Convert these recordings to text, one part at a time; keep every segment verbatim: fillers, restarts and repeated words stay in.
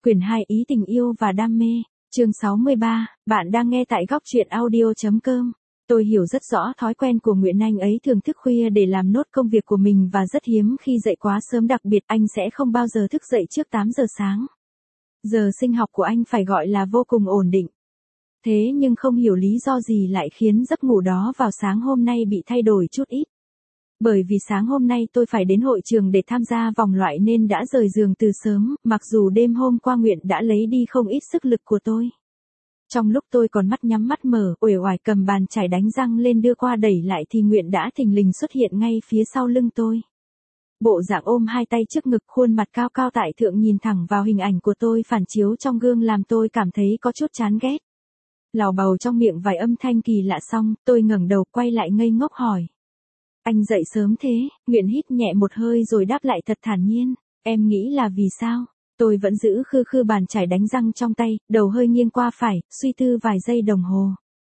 Quyển hai Ý tình yêu và đam mê, chương sáu mươi ba, bạn đang nghe tại góc truyện audio.com. Tôi hiểu rất rõ thói quen của Nguyễn Anh ấy thường thức khuya để làm nốt công việc của mình và rất hiếm khi dậy quá sớm, đặc biệt anh sẽ không bao giờ thức dậy trước tám giờ sáng. Giờ sinh học của anh phải gọi là vô cùng ổn định. Thế nhưng không hiểu lý do gì lại khiến giấc ngủ đó vào sáng hôm nay bị thay đổi chút ít. Bởi vì sáng hôm nay tôi phải đến hội trường để tham gia vòng loại nên đã rời giường từ sớm, mặc dù đêm hôm qua Nguyện đã lấy đi không ít sức lực của tôi. Trong lúc tôi còn mắt nhắm mắt mở, uể oải cầm bàn chải đánh răng lên đưa qua đẩy lại thì Nguyện đã thình lình xuất hiện ngay phía sau lưng tôi. Bộ dạng ôm hai tay trước ngực, khuôn mặt cao cao tại thượng nhìn thẳng vào hình ảnh của tôi phản chiếu trong gương làm tôi cảm thấy có chút chán ghét. Lào bầu trong miệng vài âm thanh kỳ lạ xong, tôi ngẩng đầu quay lại ngây ngốc hỏi. Anh dậy sớm thế? Nguyện hít nhẹ một hơi rồi đáp lại thật thản nhiên. Em nghĩ là vì sao? Tôi vẫn giữ khư khư bàn chải đánh răng trong tay, đầu hơi nghiêng qua phải, suy tư vài giây đồng hồ.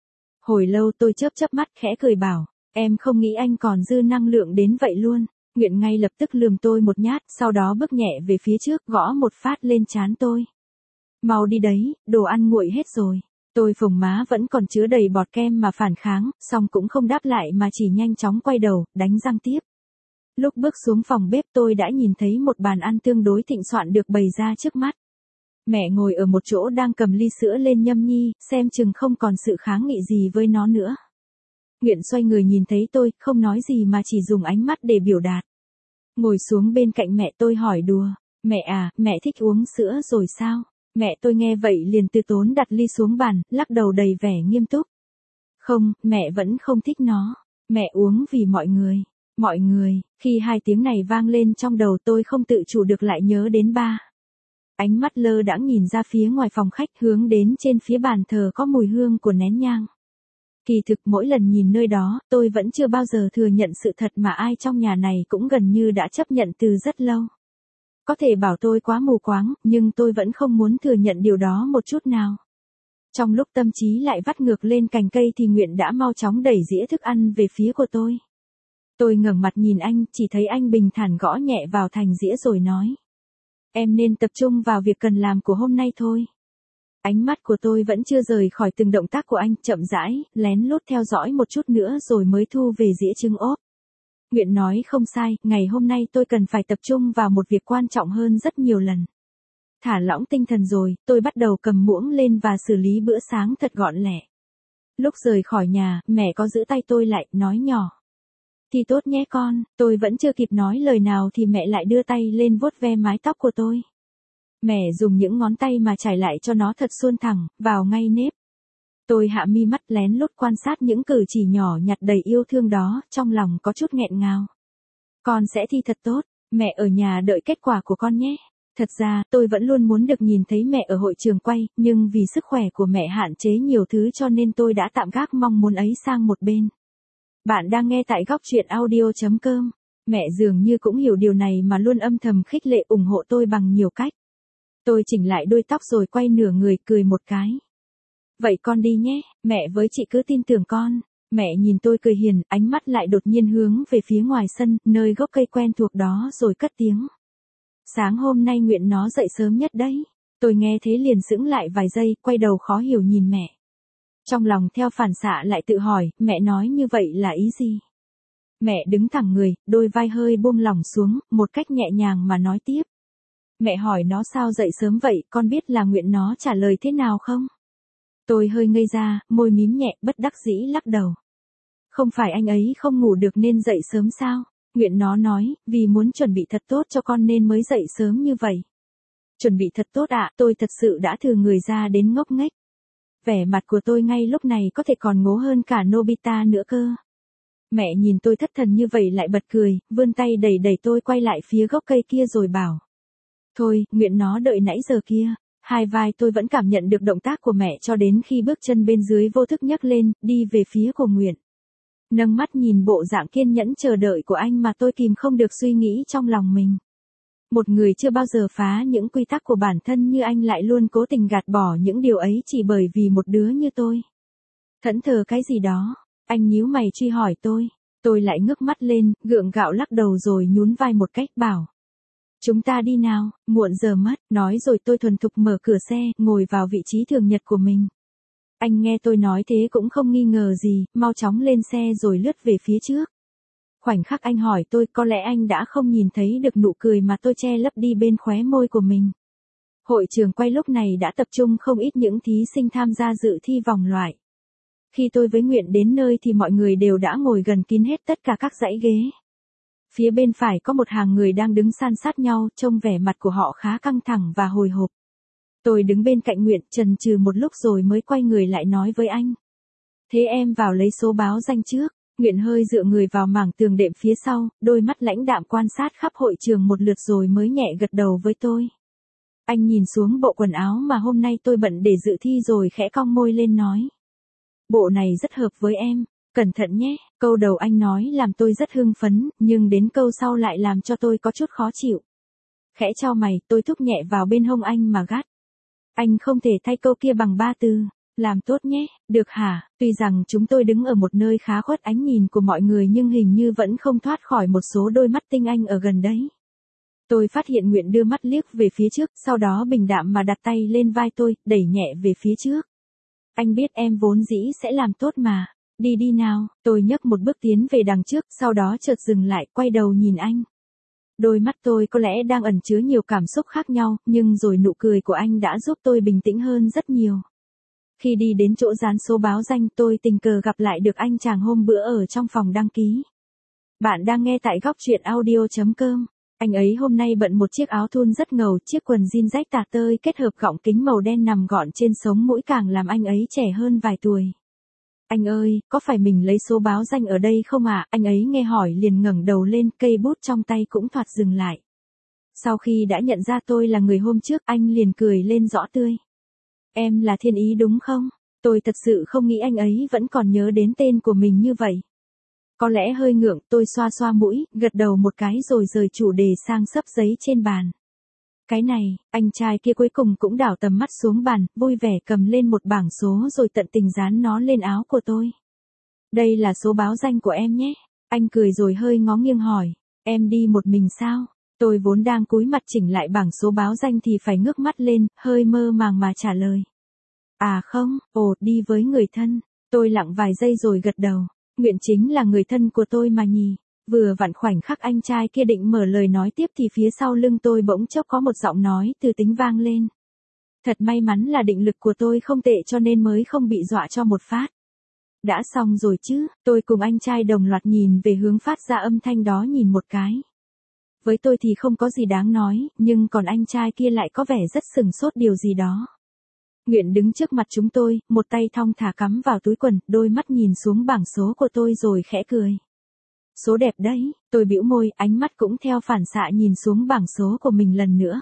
Hồi lâu tôi chớp chớp mắt khẽ cười bảo, em không nghĩ anh còn dư năng lượng đến vậy luôn. Nguyện ngay lập tức lườm tôi một nhát, sau đó bước nhẹ về phía trước, gõ một phát lên trán tôi. Mau đi đấy, đồ ăn nguội hết rồi. Tôi phồng má vẫn còn chứa đầy bọt kem mà phản kháng, xong cũng không đáp lại mà chỉ nhanh chóng quay đầu, đánh răng tiếp. Lúc bước xuống phòng bếp tôi đã nhìn thấy một bàn ăn tương đối thịnh soạn được bày ra trước mắt. Mẹ ngồi ở một chỗ đang cầm ly sữa lên nhâm nhi, xem chừng không còn sự kháng nghị gì với nó nữa. Nguyện xoay người nhìn thấy tôi, không nói gì mà chỉ dùng ánh mắt để biểu đạt. Ngồi xuống bên cạnh mẹ tôi hỏi đùa, mẹ à, mẹ thích uống sữa rồi sao? Mẹ tôi nghe vậy liền từ tốn đặt ly xuống bàn, lắc đầu đầy vẻ nghiêm túc. Không, mẹ vẫn không thích nó. Mẹ uống vì mọi người. Mọi người, khi hai tiếng này vang lên trong đầu tôi không tự chủ được lại nhớ đến ba. Ánh mắt lơ đãng nhìn ra phía ngoài phòng khách hướng đến trên phía bàn thờ có mùi hương của nén nhang. Kỳ thực mỗi lần nhìn nơi đó, tôi vẫn chưa bao giờ thừa nhận sự thật mà ai trong nhà này cũng gần như đã chấp nhận từ rất lâu. Có thể bảo tôi quá mù quáng, nhưng tôi vẫn không muốn thừa nhận điều đó một chút nào. Trong lúc tâm trí lại vắt ngược lên cành cây thì Nguyện đã mau chóng đẩy dĩa thức ăn về phía của tôi. Tôi ngẩng mặt nhìn anh, chỉ thấy anh bình thản gõ nhẹ vào thành dĩa rồi nói. Em nên tập trung vào việc cần làm của hôm nay thôi. Ánh mắt của tôi vẫn chưa rời khỏi từng động tác của anh, chậm rãi, lén lút theo dõi một chút nữa rồi mới thu về dĩa trứng ốp. Nguyện nói không sai, ngày hôm nay tôi cần phải tập trung vào một việc quan trọng hơn rất nhiều lần. Thả lỏng tinh thần rồi, tôi bắt đầu cầm muỗng lên và xử lý bữa sáng thật gọn lẹ. Lúc rời khỏi nhà, mẹ có giữ tay tôi lại, nói nhỏ. Thì tốt nhé con, tôi vẫn chưa kịp nói lời nào thì mẹ lại đưa tay lên vuốt ve mái tóc của tôi. Mẹ dùng những ngón tay mà trải lại cho nó thật suôn thẳng, vào ngay nếp. Tôi hạ mi mắt lén lút quan sát những cử chỉ nhỏ nhặt đầy yêu thương đó, trong lòng có chút nghẹn ngào. Con sẽ thi thật tốt, mẹ ở nhà đợi kết quả của con nhé. Thật ra, tôi vẫn luôn muốn được nhìn thấy mẹ ở hội trường quay, nhưng vì sức khỏe của mẹ hạn chế nhiều thứ cho nên tôi đã tạm gác mong muốn ấy sang một bên. Bạn đang nghe tại góc truyện audio.com. Mẹ dường như cũng hiểu điều này mà luôn âm thầm khích lệ ủng hộ tôi bằng nhiều cách. Tôi chỉnh lại đuôi tóc rồi quay nửa người cười một cái. Vậy con đi nhé, mẹ với chị cứ tin tưởng con. Mẹ nhìn tôi cười hiền, ánh mắt lại đột nhiên hướng về phía ngoài sân, nơi gốc cây quen thuộc đó rồi cất tiếng. Sáng hôm nay Nguyện nó dậy sớm nhất đấy. Tôi nghe thế liền sững lại vài giây, quay đầu khó hiểu nhìn mẹ. Trong lòng theo phản xạ lại tự hỏi, mẹ nói như vậy là ý gì? Mẹ đứng thẳng người, đôi vai hơi buông lỏng xuống, một cách nhẹ nhàng mà nói tiếp. Mẹ hỏi nó sao dậy sớm vậy, con biết là Nguyện nó trả lời thế nào không? Tôi hơi ngây ra, môi mím nhẹ, bất đắc dĩ lắc đầu. Không phải anh ấy không ngủ được nên dậy sớm sao? Nguyện nó nói, vì muốn chuẩn bị thật tốt cho con nên mới dậy sớm như vậy. Chuẩn bị thật tốt ạ, tôi thật sự đã thừa người ra đến ngốc nghếch. Vẻ mặt của tôi ngay lúc này có thể còn ngố hơn cả Nobita nữa cơ. Mẹ nhìn tôi thất thần như vậy lại bật cười, vươn tay đẩy đẩy tôi quay lại phía gốc cây kia rồi bảo. Thôi, Nguyện nó đợi nãy giờ kia. Hai vai tôi vẫn cảm nhận được động tác của mẹ cho đến khi bước chân bên dưới vô thức nhấc lên, đi về phía của Nguyện. Nâng mắt nhìn bộ dạng kiên nhẫn chờ đợi của anh mà tôi kìm không được suy nghĩ trong lòng mình. Một người chưa bao giờ phá những quy tắc của bản thân như anh lại luôn cố tình gạt bỏ những điều ấy chỉ bởi vì một đứa như tôi. Thẫn thờ cái gì đó, anh nhíu mày truy hỏi tôi. Tôi lại ngước mắt lên, gượng gạo lắc đầu rồi nhún vai một cách bảo. Chúng ta đi nào, muộn giờ mất, nói rồi tôi thuần thục mở cửa xe, ngồi vào vị trí thường nhật của mình. Anh nghe tôi nói thế cũng không nghi ngờ gì, mau chóng lên xe rồi lướt về phía trước. Khoảnh khắc anh hỏi tôi, có lẽ anh đã không nhìn thấy được nụ cười mà tôi che lấp đi bên khóe môi của mình. Hội trường quay lúc này đã tập trung không ít những thí sinh tham gia dự thi vòng loại. Khi tôi với Nguyện đến nơi thì mọi người đều đã ngồi gần kín hết tất cả các dãy ghế. Phía bên phải có một hàng người đang đứng san sát nhau, trông vẻ mặt của họ khá căng thẳng và hồi hộp. Tôi đứng bên cạnh Nguyện, chần chừ một lúc rồi mới quay người lại nói với anh. Thế em vào lấy số báo danh trước. Nguyện hơi dựa người vào mảng tường đệm phía sau, đôi mắt lãnh đạm quan sát khắp hội trường một lượt rồi mới nhẹ gật đầu với tôi. Anh nhìn xuống bộ quần áo mà hôm nay tôi bận để dự thi rồi khẽ cong môi lên nói. Bộ này rất hợp với em, cẩn thận nhé. Câu đầu anh nói làm tôi rất hưng phấn, nhưng đến câu sau lại làm cho tôi có chút khó chịu. Khẽ chau mày, tôi thúc nhẹ vào bên hông anh mà gắt. Anh không thể thay câu kia bằng ba từ. Làm tốt nhé, được hả? Tuy rằng chúng tôi đứng ở một nơi khá khuất ánh nhìn của mọi người nhưng hình như vẫn không thoát khỏi một số đôi mắt tinh anh ở gần đấy. Tôi phát hiện Nguyện đưa mắt liếc về phía trước, sau đó bình đạm mà đặt tay lên vai tôi, đẩy nhẹ về phía trước. Anh biết em vốn dĩ sẽ làm tốt mà. Đi đi nào, tôi nhấc một bước tiến về đằng trước, sau đó chợt dừng lại, quay đầu nhìn anh. Đôi mắt tôi có lẽ đang ẩn chứa nhiều cảm xúc khác nhau, nhưng rồi nụ cười của anh đã giúp tôi bình tĩnh hơn rất nhiều. Khi đi đến chỗ dán số báo danh tôi tình cờ gặp lại được anh chàng hôm bữa ở trong phòng đăng ký. Bạn đang nghe tại góc truyện audio chấm com. Anh ấy hôm nay bận một chiếc áo thun rất ngầu, chiếc quần jean rách tả tơi kết hợp gọng kính màu đen nằm gọn trên sống mũi càng làm anh ấy trẻ hơn vài tuổi. Anh ơi, có phải mình lấy số báo danh ở đây không ạ? À? Anh ấy nghe hỏi liền ngẩng đầu lên, cây bút trong tay cũng thoạt dừng lại. Sau khi đã nhận ra tôi là người hôm trước, anh liền cười lên rõ tươi. Em là Thiên Ý đúng không? Tôi thật sự không nghĩ anh ấy vẫn còn nhớ đến tên của mình như vậy. Có lẽ hơi ngượng, tôi xoa xoa mũi, gật đầu một cái rồi rời chủ đề sang sấp giấy trên bàn. Cái này, anh trai kia cuối cùng cũng đảo tầm mắt xuống bàn, vui vẻ cầm lên một bảng số rồi tận tình dán nó lên áo của tôi. Đây là số báo danh của em nhé. Anh cười rồi hơi ngó nghiêng hỏi, em đi một mình sao? Tôi vốn đang cúi mặt chỉnh lại bảng số báo danh thì phải ngước mắt lên, hơi mơ màng mà trả lời. À không, ồ, đi với người thân. Tôi lặng vài giây rồi gật đầu. Nguyện chính là người thân của tôi mà nhỉ. Vừa vặn khoảnh khắc anh trai kia định mở lời nói tiếp thì phía sau lưng tôi bỗng chốc có một giọng nói từ tính vang lên. Thật may mắn là định lực của tôi không tệ cho nên mới không bị dọa cho một phát. Đã xong rồi chứ, tôi cùng anh trai đồng loạt nhìn về hướng phát ra âm thanh đó nhìn một cái. Với tôi thì không có gì đáng nói, nhưng còn anh trai kia lại có vẻ rất sừng sốt điều gì đó. Nguyện đứng trước mặt chúng tôi, một tay thong thả cắm vào túi quần, đôi mắt nhìn xuống bảng số của tôi rồi khẽ cười. Số đẹp đấy, tôi bĩu môi, ánh mắt cũng theo phản xạ nhìn xuống bảng số của mình lần nữa.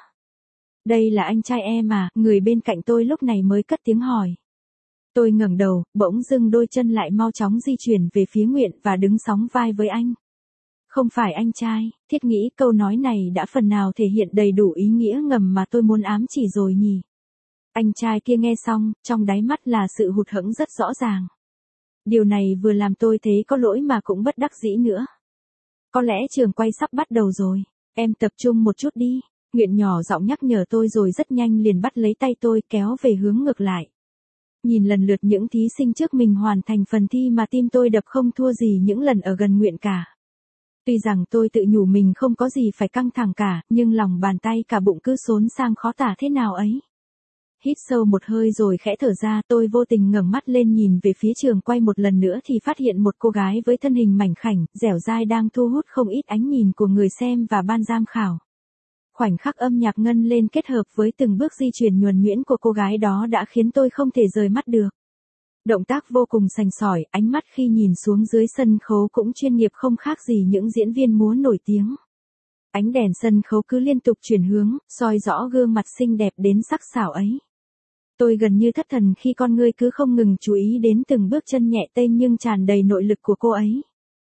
Đây là anh trai em à, người bên cạnh tôi lúc này mới cất tiếng hỏi. Tôi ngẩng đầu, bỗng dưng đôi chân lại mau chóng di chuyển về phía Nguyện và đứng sóng vai với anh. Không phải anh trai, thiết nghĩ câu nói này đã phần nào thể hiện đầy đủ ý nghĩa ngầm mà tôi muốn ám chỉ rồi nhỉ. Anh trai kia nghe xong, trong đáy mắt là sự hụt hẫng rất rõ ràng. Điều này vừa làm tôi thấy có lỗi mà cũng bất đắc dĩ nữa. Có lẽ trường quay sắp bắt đầu rồi, em tập trung một chút đi. Nguyện nhỏ giọng nhắc nhở tôi rồi rất nhanh liền bắt lấy tay tôi kéo về hướng ngược lại. Nhìn lần lượt những thí sinh trước mình hoàn thành phần thi mà tim tôi đập không thua gì những lần ở gần Nguyện cả. Tuy rằng tôi tự nhủ mình không có gì phải căng thẳng cả, nhưng lòng bàn tay cả bụng cứ xốn sang khó tả thế nào ấy. Hít sâu một hơi rồi khẽ thở ra, tôi vô tình ngẩng mắt lên nhìn về phía trường quay một lần nữa thì phát hiện một cô gái với thân hình mảnh khảnh, dẻo dai đang thu hút không ít ánh nhìn của người xem và ban giám khảo. Khoảnh khắc âm nhạc ngân lên kết hợp với từng bước di chuyển nhuần nhuyễn của cô gái đó đã khiến tôi không thể rời mắt được. Động tác vô cùng sành sỏi, ánh mắt khi nhìn xuống dưới sân khấu cũng chuyên nghiệp không khác gì những diễn viên múa nổi tiếng. Ánh đèn sân khấu cứ liên tục chuyển hướng, soi rõ gương mặt xinh đẹp đến sắc sảo ấy. Tôi gần như thất thần khi con ngươi cứ không ngừng chú ý đến từng bước chân nhẹ tênh nhưng tràn đầy nội lực của cô ấy.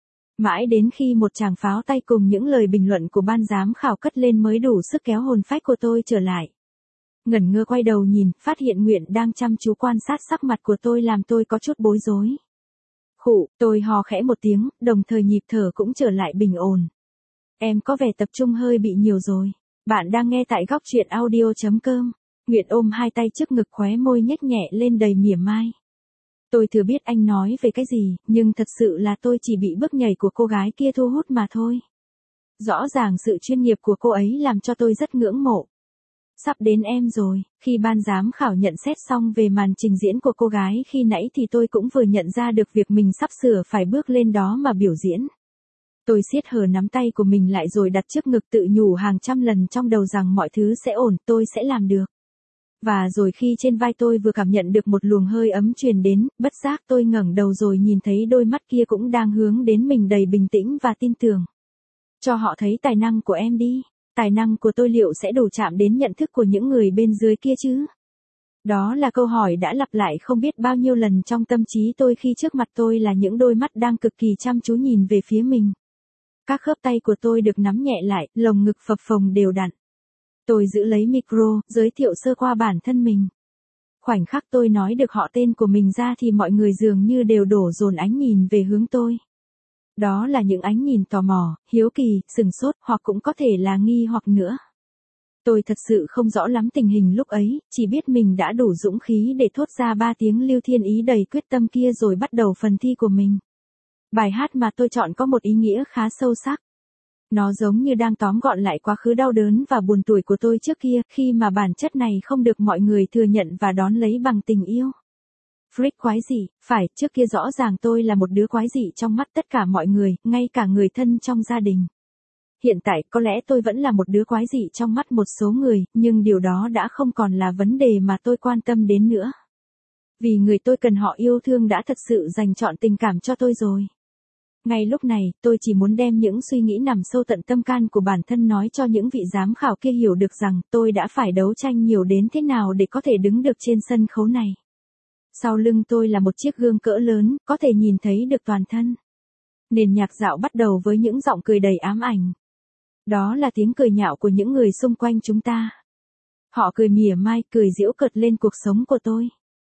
Mãi đến khi một tràng pháo tay cùng những lời bình luận của ban giám khảo cất lên mới đủ sức kéo hồn phách của tôi trở lại. Ngẩn ngơ quay đầu nhìn, phát hiện Nguyện đang chăm chú quan sát sắc mặt của tôi làm tôi có chút bối rối. Khụ, tôi hò khẽ một tiếng, đồng thời nhịp thở cũng trở lại bình ổn. Em có vẻ tập trung hơi bị nhiều rồi. Bạn đang nghe tại góc truyện audio chấm com. Nguyệt ôm hai tay trước ngực, khóe môi nhếch nhẹ lên đầy mỉa mai. Tôi thừa biết anh nói về cái gì, nhưng thật sự là tôi chỉ bị bước nhảy của cô gái kia thu hút mà thôi. Rõ ràng sự chuyên nghiệp của cô ấy làm cho tôi rất ngưỡng mộ. Sắp đến em rồi, khi ban giám khảo nhận xét xong về màn trình diễn của cô gái khi nãy thì tôi cũng vừa nhận ra được việc mình sắp sửa phải bước lên đó mà biểu diễn. Tôi siết hờ nắm tay của mình lại rồi đặt trước ngực, tự nhủ hàng trăm lần trong đầu rằng mọi thứ sẽ ổn, tôi sẽ làm được. Và rồi khi trên vai tôi vừa cảm nhận được một luồng hơi ấm truyền đến, bất giác tôi ngẩng đầu rồi nhìn thấy đôi mắt kia cũng đang hướng đến mình đầy bình tĩnh và tin tưởng. Cho họ thấy tài năng của em đi. Tài năng của tôi liệu sẽ đủ chạm đến nhận thức của những người bên dưới kia chứ? Đó là câu hỏi đã lặp lại không biết bao nhiêu lần trong tâm trí tôi khi trước mặt tôi là những đôi mắt đang cực kỳ chăm chú nhìn về phía mình. Các khớp tay của tôi được nắm nhẹ lại, lồng ngực phập phồng đều đặn. Tôi giữ lấy micro, giới thiệu sơ qua bản thân mình. Khoảnh khắc tôi nói được họ tên của mình ra thì mọi người dường như đều đổ dồn ánh nhìn về hướng tôi. Đó là những ánh nhìn tò mò, hiếu kỳ, sừng sốt, hoặc cũng có thể là nghi hoặc nữa. Tôi thật sự không rõ lắm tình hình lúc ấy, chỉ biết mình đã đủ dũng khí để thốt ra ba tiếng Lưu Thiên Ý đầy quyết tâm kia rồi bắt đầu phần thi của mình. Bài hát mà tôi chọn có một ý nghĩa khá sâu sắc. Nó giống như đang tóm gọn lại quá khứ đau đớn và buồn tủi của tôi trước kia, khi mà bản chất này không được mọi người thừa nhận và đón lấy bằng tình yêu. Freak quái dị, phải, trước kia rõ ràng tôi là một đứa quái dị trong mắt tất cả mọi người, ngay cả người thân trong gia đình. Hiện tại có lẽ tôi vẫn là một đứa quái dị trong mắt một số người, nhưng điều đó đã không còn là vấn đề mà tôi quan tâm đến nữa. Vì người tôi cần họ yêu thương đã thật sự dành trọn tình cảm cho tôi rồi. Ngay lúc này, tôi chỉ muốn đem những suy nghĩ nằm sâu tận tâm can của bản thân nói cho những vị giám khảo kia hiểu được rằng tôi đã phải đấu tranh nhiều đến thế nào để có thể đứng được trên sân khấu này. Sau lưng tôi là một chiếc gương cỡ lớn, có thể nhìn thấy được toàn thân. Nền nhạc dạo bắt đầu với những giọng cười đầy ám ảnh. Đó là tiếng cười nhạo của những người xung quanh chúng ta. Họ cười mỉa mai, cười giễu cợt lên cuộc sống của tôi.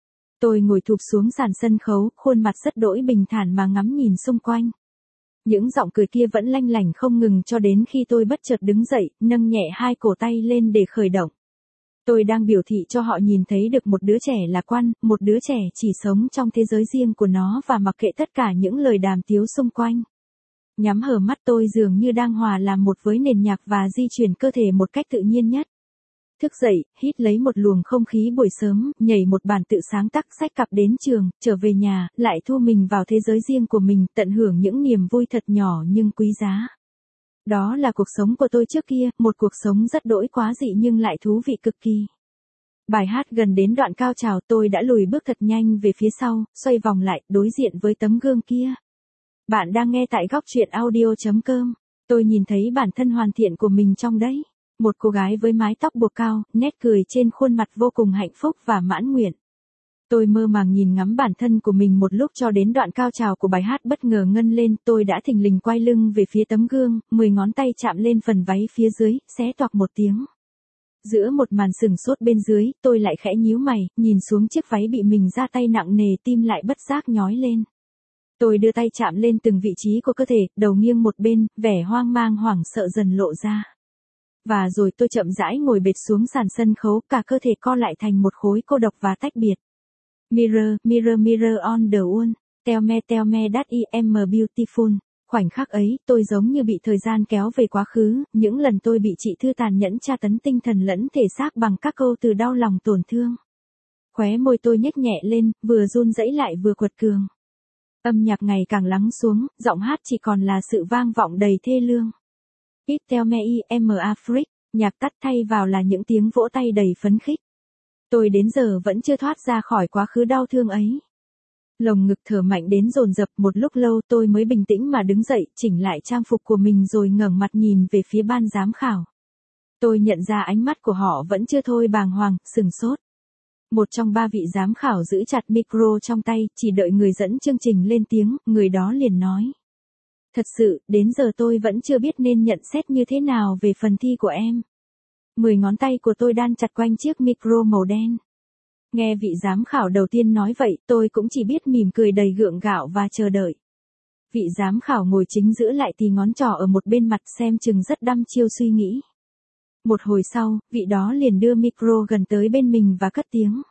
Tôi ngồi thụp xuống sàn sân khấu, khuôn mặt rất đỗi bình thản mà ngắm nhìn xung quanh. Những giọng cười kia vẫn lanh lảnh không ngừng cho đến khi tôi bất chợt đứng dậy, nâng nhẹ hai cổ tay lên để khởi động. Tôi đang biểu thị cho họ nhìn thấy được một đứa trẻ lạc quan, một đứa trẻ chỉ sống trong thế giới riêng của nó và mặc kệ tất cả những lời đàm tiếu xung quanh. Nhắm hờ mắt tôi dường như đang hòa làm một với nền nhạc và di chuyển cơ thể một cách tự nhiên nhất. Thức dậy, hít lấy một luồng không khí buổi sớm, nhảy một bản tự sáng tác, xách cặp đến trường, trở về nhà, lại thu mình vào thế giới riêng của mình, tận hưởng những niềm vui thật nhỏ nhưng quý giá. Đó là cuộc sống của tôi trước kia, một cuộc sống rất đỗi quá dị nhưng lại thú vị cực kỳ. Bài hát gần đến đoạn cao trào, tôi đã lùi bước thật nhanh về phía sau, xoay vòng lại, đối diện với tấm gương kia. Bạn đang nghe tại góc truyện audio chấm com. Tôi nhìn thấy bản thân hoàn thiện của mình trong đấy. Một cô gái với mái tóc buộc cao, nét cười trên khuôn mặt vô cùng hạnh phúc và mãn nguyện. Tôi mơ màng nhìn ngắm bản thân của mình một lúc cho đến đoạn cao trào của bài hát bất ngờ ngân lên, tôi đã thình lình quay lưng về phía tấm gương, mười ngón tay chạm lên phần váy phía dưới, xé toạc một tiếng. Giữa một màn sừng sốt bên dưới, tôi lại khẽ nhíu mày, nhìn xuống chiếc váy bị mình ra tay nặng nề, tim lại bất giác nhói lên. Tôi đưa tay chạm lên từng vị trí của cơ thể, đầu nghiêng một bên, vẻ hoang mang hoảng sợ dần lộ ra. Và rồi tôi chậm rãi ngồi bệt xuống sàn sân khấu, cả cơ thể co lại thành một khối cô độc và tách biệt. Mirror, mirror, mirror on the wall, tell me, tell me that I am beautiful. Khoảnh khắc ấy, tôi giống như bị thời gian kéo về quá khứ, những lần tôi bị chị Thư tàn nhẫn tra tấn tinh thần lẫn thể xác bằng các câu từ đau lòng tổn thương. Khóe môi tôi nhếch nhẹ lên, vừa run rẩy lại vừa quật cường. Âm nhạc ngày càng lắng xuống, giọng hát chỉ còn là sự vang vọng đầy thê lương. It tell me I am a freak, nhạc tắt thay vào là những tiếng vỗ tay đầy phấn khích. Tôi đến giờ vẫn chưa thoát ra khỏi quá khứ đau thương ấy. Lồng ngực thở mạnh đến dồn dập, một lúc lâu tôi mới bình tĩnh mà đứng dậy, chỉnh lại trang phục của mình rồi ngẩng mặt nhìn về phía ban giám khảo. Tôi nhận ra ánh mắt của họ vẫn chưa thôi bàng hoàng, sừng sốt. Một trong ba vị giám khảo giữ chặt micro trong tay, chỉ đợi người dẫn chương trình lên tiếng, người đó liền nói. Thật sự, đến giờ tôi vẫn chưa biết nên nhận xét như thế nào về phần thi của em. Mười ngón tay của tôi đan chặt quanh chiếc micro màu đen. Nghe vị giám khảo đầu tiên nói vậy, tôi cũng chỉ biết mỉm cười đầy gượng gạo và chờ đợi. Vị giám khảo ngồi chính giữa lại thì ngón trỏ ở một bên mặt xem chừng rất đăm chiêu suy nghĩ. Một hồi sau, vị đó liền đưa micro gần tới bên mình và cất tiếng.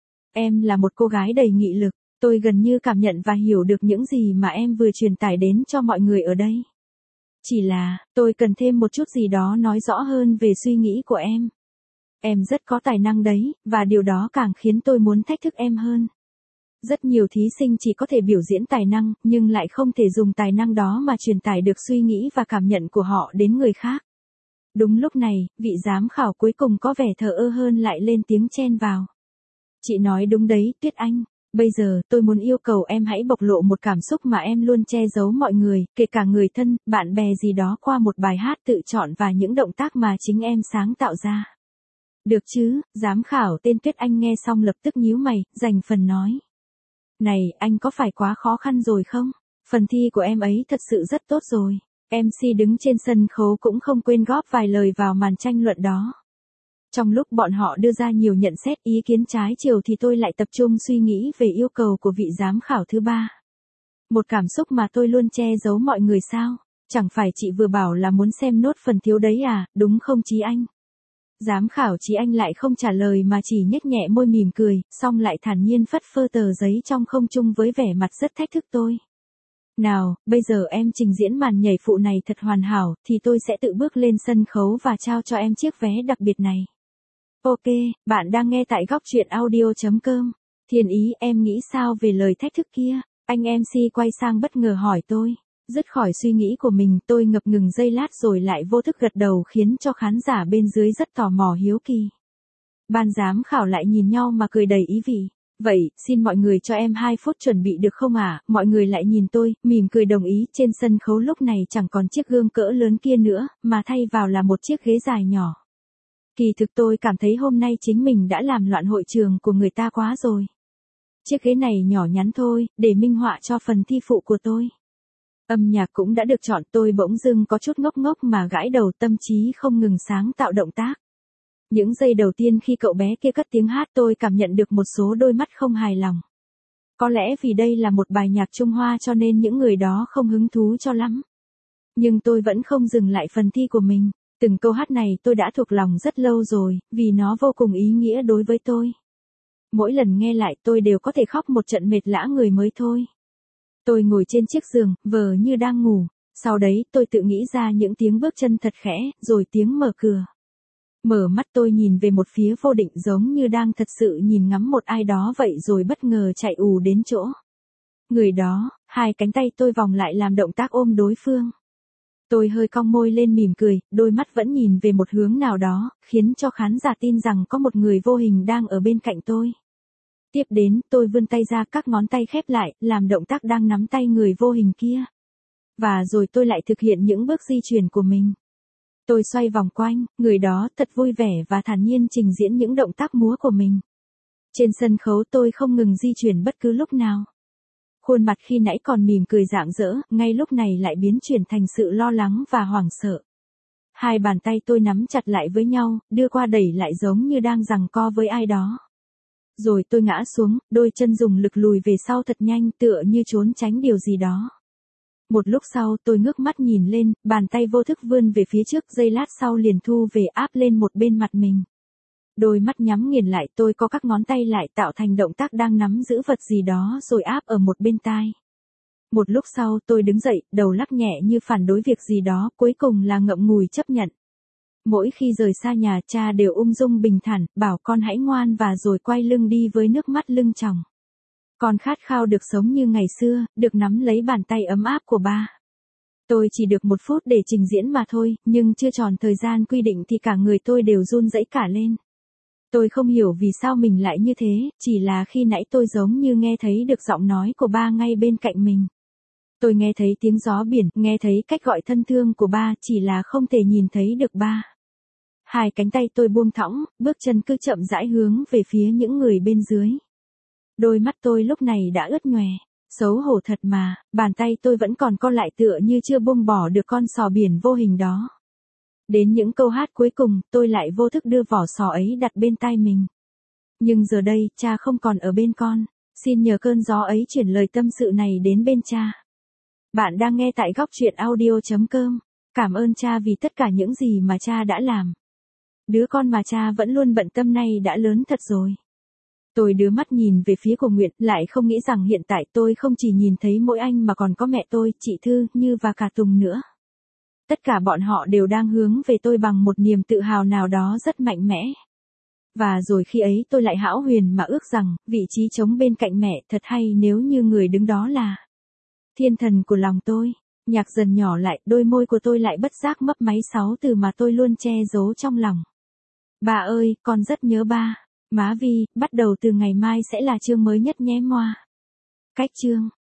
Em là một cô gái đầy nghị lực, tôi gần như cảm nhận và hiểu được những gì mà em vừa truyền tải đến cho mọi người ở đây. Chỉ là, tôi cần thêm một chút gì đó nói rõ hơn về suy nghĩ của em. Em rất có tài năng đấy, và điều đó càng khiến tôi muốn thách thức em hơn. Rất nhiều thí sinh chỉ có thể biểu diễn tài năng, nhưng lại không thể dùng tài năng đó mà truyền tải được suy nghĩ và cảm nhận của họ đến người khác. Đúng lúc này, vị giám khảo cuối cùng có vẻ thờ ơ hơn lại lên tiếng chen vào. Chị nói đúng đấy, Tuyết Anh. Bây giờ, tôi muốn yêu cầu em hãy bộc lộ một cảm xúc mà em luôn che giấu mọi người, kể cả người thân, bạn bè gì đó qua một bài hát tự chọn và những động tác mà chính em sáng tạo ra. Được chứ, giám khảo tên Tuyết Anh nghe xong lập tức nhíu mày, dành phần nói. Này, anh có phải quá khó khăn rồi không? Phần thi của em ấy thật sự rất tốt rồi. em xê đứng trên sân khấu cũng không quên góp vài lời vào màn tranh luận đó. Trong lúc bọn họ đưa ra nhiều nhận xét ý kiến trái chiều thì tôi lại tập trung suy nghĩ về yêu cầu của vị giám khảo thứ ba. Một cảm xúc mà tôi luôn che giấu mọi người sao? Chẳng phải chị vừa bảo là muốn xem nốt phần thiếu đấy à, đúng không Chí Anh? Giám khảo Chí Anh lại không trả lời mà chỉ nhếch nhẹ môi mỉm cười, xong lại thản nhiên phất phơ tờ giấy trong không trung với vẻ mặt rất thách thức tôi. Nào, bây giờ em trình diễn màn nhảy phụ này thật hoàn hảo, thì tôi sẽ tự bước lên sân khấu và trao cho em chiếc vé đặc biệt này. Ok, bạn đang nghe tại góc truyện audio chấm com. Thiên Ý, em nghĩ sao về lời thách thức kia? Anh em xê quay sang bất ngờ hỏi tôi. Dứt khỏi suy nghĩ của mình, tôi ngập ngừng giây lát rồi lại vô thức gật đầu khiến cho khán giả bên dưới rất tò mò hiếu kỳ. Ban giám khảo lại nhìn nhau mà cười đầy ý vị. Vậy, xin mọi người cho em hai phút chuẩn bị được không ạ? À? Mọi người lại nhìn tôi, mỉm cười đồng ý. Trên sân khấu lúc này chẳng còn chiếc gương cỡ lớn kia nữa, mà thay vào là một chiếc ghế dài nhỏ. Kỳ thực tôi cảm thấy hôm nay chính mình đã làm loạn hội trường của người ta quá rồi. Chiếc ghế này nhỏ nhắn thôi, để minh họa cho phần thi phụ của tôi. Âm nhạc cũng đã được chọn, tôi bỗng dưng có chút ngốc ngốc mà gãi đầu, tâm trí không ngừng sáng tạo động tác. Những giây đầu tiên khi cậu bé kia cất tiếng hát tôi cảm nhận được một số đôi mắt không hài lòng. Có lẽ vì đây là một bài nhạc Trung Hoa cho nên những người đó không hứng thú cho lắm. Nhưng tôi vẫn không dừng lại phần thi của mình. Từng câu hát này tôi đã thuộc lòng rất lâu rồi, vì nó vô cùng ý nghĩa đối với tôi. Mỗi lần nghe lại tôi đều có thể khóc một trận mệt lả người mới thôi. Tôi ngồi trên chiếc giường, vờ như đang ngủ. Sau đấy tôi tự nghĩ ra những tiếng bước chân thật khẽ, rồi tiếng mở cửa. Mở mắt tôi nhìn về một phía vô định giống như đang thật sự nhìn ngắm một ai đó vậy rồi bất ngờ chạy ù đến chỗ. Người đó, hai cánh tay tôi vòng lại làm động tác ôm đối phương. Tôi hơi cong môi lên mỉm cười, đôi mắt vẫn nhìn về một hướng nào đó, khiến cho khán giả tin rằng có một người vô hình đang ở bên cạnh tôi. Tiếp đến, tôi vươn tay ra, các ngón tay khép lại, làm động tác đang nắm tay người vô hình kia. Và rồi tôi lại thực hiện những bước di chuyển của mình. Tôi xoay vòng quanh, người đó thật vui vẻ và thản nhiên trình diễn những động tác múa của mình. Trên sân khấu tôi không ngừng di chuyển bất cứ lúc nào. Khuôn mặt khi nãy còn mỉm cười rạng rỡ, ngay lúc này lại biến chuyển thành sự lo lắng và hoảng sợ. Hai bàn tay tôi nắm chặt lại với nhau, đưa qua đẩy lại giống như đang giằng co với ai đó. Rồi tôi ngã xuống, đôi chân dùng lực lùi về sau thật nhanh tựa như trốn tránh điều gì đó. Một lúc sau tôi ngước mắt nhìn lên, bàn tay vô thức vươn về phía trước, giây lát sau liền thu về áp lên một bên mặt mình. Đôi mắt nhắm nghiền lại, tôi có các ngón tay lại tạo thành động tác đang nắm giữ vật gì đó rồi áp ở một bên tai. Một lúc sau tôi đứng dậy, đầu lắc nhẹ như phản đối việc gì đó, cuối cùng là ngậm ngùi chấp nhận. Mỗi khi rời xa nhà, cha đều ung dung bình thản, bảo con hãy ngoan và rồi quay lưng đi với nước mắt lưng tròng. Con khát khao được sống như ngày xưa, được nắm lấy bàn tay ấm áp của ba. Tôi chỉ được một phút để trình diễn mà thôi, nhưng chưa tròn thời gian quy định thì cả người tôi đều run rẩy cả lên. Tôi không hiểu vì sao mình lại như thế, chỉ là khi nãy tôi giống như nghe thấy được giọng nói của ba ngay bên cạnh mình. Tôi nghe thấy tiếng gió biển, nghe thấy cách gọi thân thương của ba, chỉ là không thể nhìn thấy được ba. Hai cánh tay tôi buông thõng, bước chân cứ chậm rãi hướng về phía những người bên dưới. Đôi mắt tôi lúc này đã ướt nhòe. Xấu hổ thật mà, bàn tay tôi vẫn còn co lại tựa như chưa buông bỏ được con sò biển vô hình đó. Đến những câu hát cuối cùng, tôi lại vô thức đưa vỏ sò ấy đặt bên tai mình. Nhưng giờ đây, cha không còn ở bên con. Xin nhờ cơn gió ấy chuyển lời tâm sự này đến bên cha. Bạn đang nghe tại góc truyện audio chấm com. Cảm ơn cha vì tất cả những gì mà cha đã làm. Đứa con mà cha vẫn luôn bận tâm nay đã lớn thật rồi. Tôi đưa mắt nhìn về phía cô Nguyệt, lại không nghĩ rằng hiện tại tôi không chỉ nhìn thấy mỗi anh mà còn có mẹ tôi, chị Thư, Như và cả Tùng nữa. Tất cả bọn họ đều đang hướng về tôi bằng một niềm tự hào nào đó rất mạnh mẽ. Và rồi khi ấy tôi lại hão huyền mà ước rằng, vị trí trống bên cạnh mẹ thật hay nếu như người đứng đó là thiên thần của lòng tôi. Nhạc dần nhỏ lại, đôi môi của tôi lại bất giác mấp máy sáu từ mà tôi luôn che giấu trong lòng. Ba ơi, con rất nhớ ba. Má Vi, bắt đầu từ ngày mai sẽ là chương mới nhất nhé moa. Cách chương.